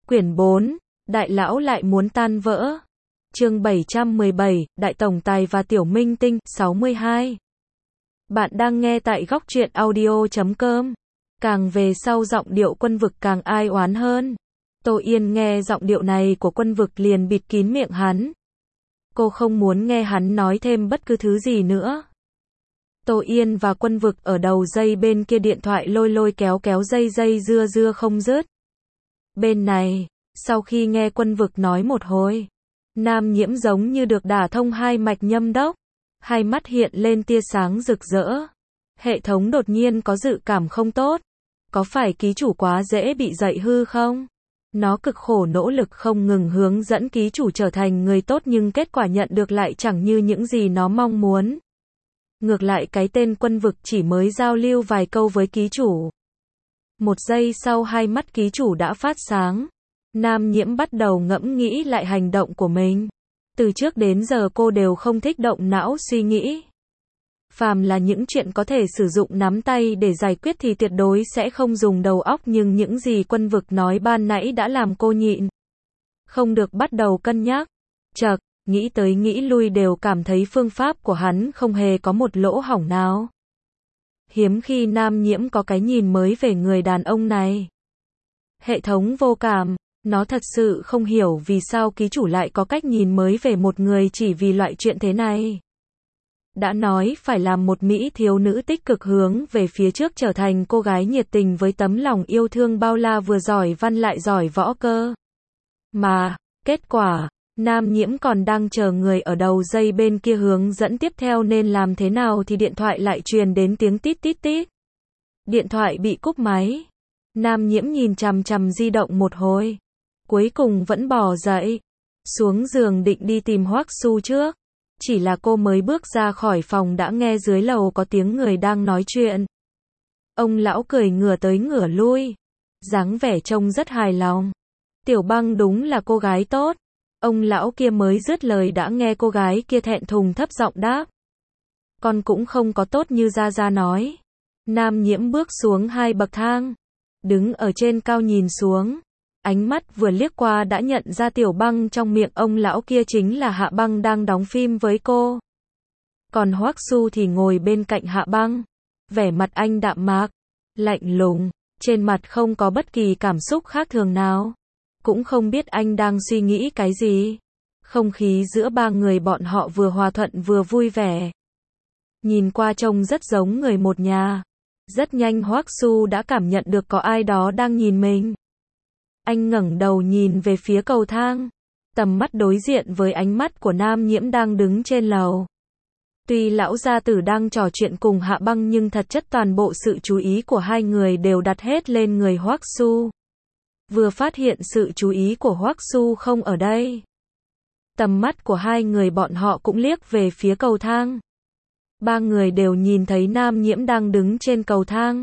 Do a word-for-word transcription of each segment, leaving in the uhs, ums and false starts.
Quyển bốn, Đại lão lại muốn tan vỡ. Chương bảy trăm mười bảy, Đại tổng tài và tiểu minh tinh, sáu mươi hai. Bạn đang nghe tại góc truyện audio chấm com. Càng về sau giọng điệu Quân Vực càng ai oán hơn. Tô Yên nghe giọng điệu này của Quân Vực liền bịt kín miệng hắn. Cô không muốn nghe hắn nói thêm bất cứ thứ gì nữa. Tô Yên và Quân Vực ở đầu dây bên kia điện thoại lôi lôi kéo kéo dây dây dưa dưa không dứt. Bên này, sau khi nghe Quân Vực nói một hồi, Nam Nhiễm giống như được đả thông hai mạch nhâm đốc, hai mắt hiện lên tia sáng rực rỡ. Hệ thống đột nhiên có dự cảm không tốt. Có phải ký chủ quá dễ bị dạy hư không? Nó cực khổ nỗ lực không ngừng hướng dẫn ký chủ trở thành người tốt nhưng kết quả nhận được lại chẳng như những gì nó mong muốn. Ngược lại cái tên Quân Vực chỉ mới giao lưu vài câu với ký chủ. Một giây sau hai mắt ký chủ đã phát sáng. Nam Nhiễm bắt đầu ngẫm nghĩ lại hành động của mình. Từ trước đến giờ cô đều không thích động não suy nghĩ. Phàm là những chuyện có thể sử dụng nắm tay để giải quyết thì tuyệt đối sẽ không dùng đầu óc, nhưng những gì Quân Vực nói ban nãy đã làm cô nhịn không được bắt đầu cân nhắc. Chậc, nghĩ tới nghĩ lui đều cảm thấy phương pháp của hắn không hề có một lỗ hổng nào. Hiếm khi Nam Nhiễm có cái nhìn mới về người đàn ông này. Hệ thống vô cảm, nó thật sự không hiểu vì sao ký chủ lại có cách nhìn mới về một người chỉ vì loại chuyện thế này. Đã nói phải làm một mỹ thiếu nữ tích cực hướng về phía trước, trở thành cô gái nhiệt tình với tấm lòng yêu thương bao la, vừa giỏi văn lại giỏi võ cơ. Mà, kết quả, Nam Nhiễm còn đang chờ người ở đầu dây bên kia hướng dẫn tiếp theo nên làm thế nào thì điện thoại lại truyền đến tiếng tít tít tít. Điện thoại bị cúp máy. Nam Nhiễm nhìn chằm chằm di động một hồi. Cuối cùng vẫn bò dậy. Xuống giường định đi tìm Hoắc Su trước. Chỉ là cô mới bước ra khỏi phòng đã nghe dưới lầu có tiếng người đang nói chuyện. Ông lão cười ngửa tới ngửa lui. Dáng vẻ trông rất hài lòng. Tiểu Băng đúng là cô gái tốt. Ông lão kia mới dứt lời đã nghe cô gái kia thẹn thùng thấp giọng đáp. Con cũng không có tốt như Gia Gia nói. Nam Nhiễm bước xuống hai bậc thang. Đứng ở trên cao nhìn xuống. Ánh mắt vừa liếc qua đã nhận ra Tiểu Băng trong miệng ông lão kia chính là Hạ Băng đang đóng phim với cô. Còn Hoắc Su thì ngồi bên cạnh Hạ Băng. Vẻ mặt anh đạm mạc, lạnh lùng, trên mặt không có bất kỳ cảm xúc khác thường nào. Cũng không biết anh đang suy nghĩ cái gì. Không khí giữa ba người bọn họ vừa hòa thuận vừa vui vẻ. Nhìn qua trông rất giống người một nhà. Rất nhanh Hoắc Su đã cảm nhận được có ai đó đang nhìn mình. Anh ngẩng đầu nhìn về phía cầu thang. Tầm mắt đối diện với ánh mắt của Nam Nhiễm đang đứng trên lầu. Tuy lão gia tử đang trò chuyện cùng Hạ Băng nhưng thật chất toàn bộ sự chú ý của hai người đều đặt hết lên người Hoắc Su. Vừa phát hiện sự chú ý của Hoắc Su không ở đây, tầm mắt của hai người bọn họ cũng liếc về phía cầu thang. Ba người đều nhìn thấy Nam Nhiễm đang đứng trên cầu thang.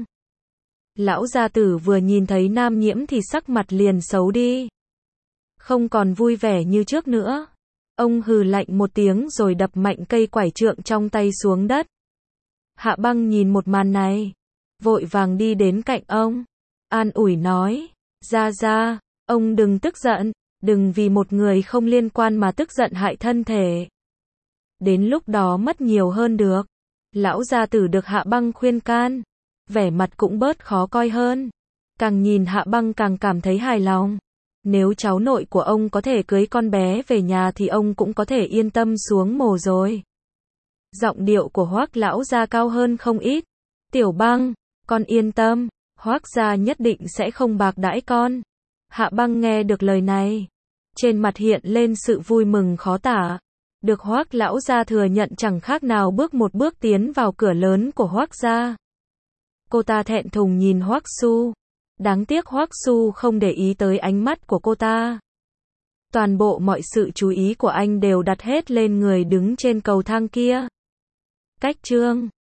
Lão gia tử vừa nhìn thấy Nam Nhiễm thì sắc mặt liền xấu đi. Không còn vui vẻ như trước nữa. Ông hừ lạnh một tiếng rồi đập mạnh cây quải trượng trong tay xuống đất. Hạ Băng nhìn một màn này, vội vàng đi đến cạnh ông, an ủi nói. Gia Gia, ông đừng tức giận, đừng vì một người không liên quan mà tức giận hại thân thể. Đến lúc đó mất nhiều hơn được. Lão gia tử được Hạ Băng khuyên can, vẻ mặt cũng bớt khó coi hơn. Càng nhìn Hạ Băng càng cảm thấy hài lòng. Nếu cháu nội của ông có thể cưới con bé về nhà thì ông cũng có thể yên tâm xuống mồ rồi. Giọng điệu của Hoắc lão gia cao hơn không ít. Tiểu Băng, con yên tâm, Hoắc gia nhất định sẽ không bạc đãi con. Hạ Băng nghe được lời này, trên mặt hiện lên sự vui mừng khó tả. Được Hoắc lão gia thừa nhận chẳng khác nào bước một bước tiến vào cửa lớn của Hoắc gia. Cô ta thẹn thùng nhìn Hoắc Su. Đáng tiếc Hoắc Su không để ý tới ánh mắt của cô ta. Toàn bộ mọi sự chú ý của anh đều đặt hết lên người đứng trên cầu thang kia. Cách chương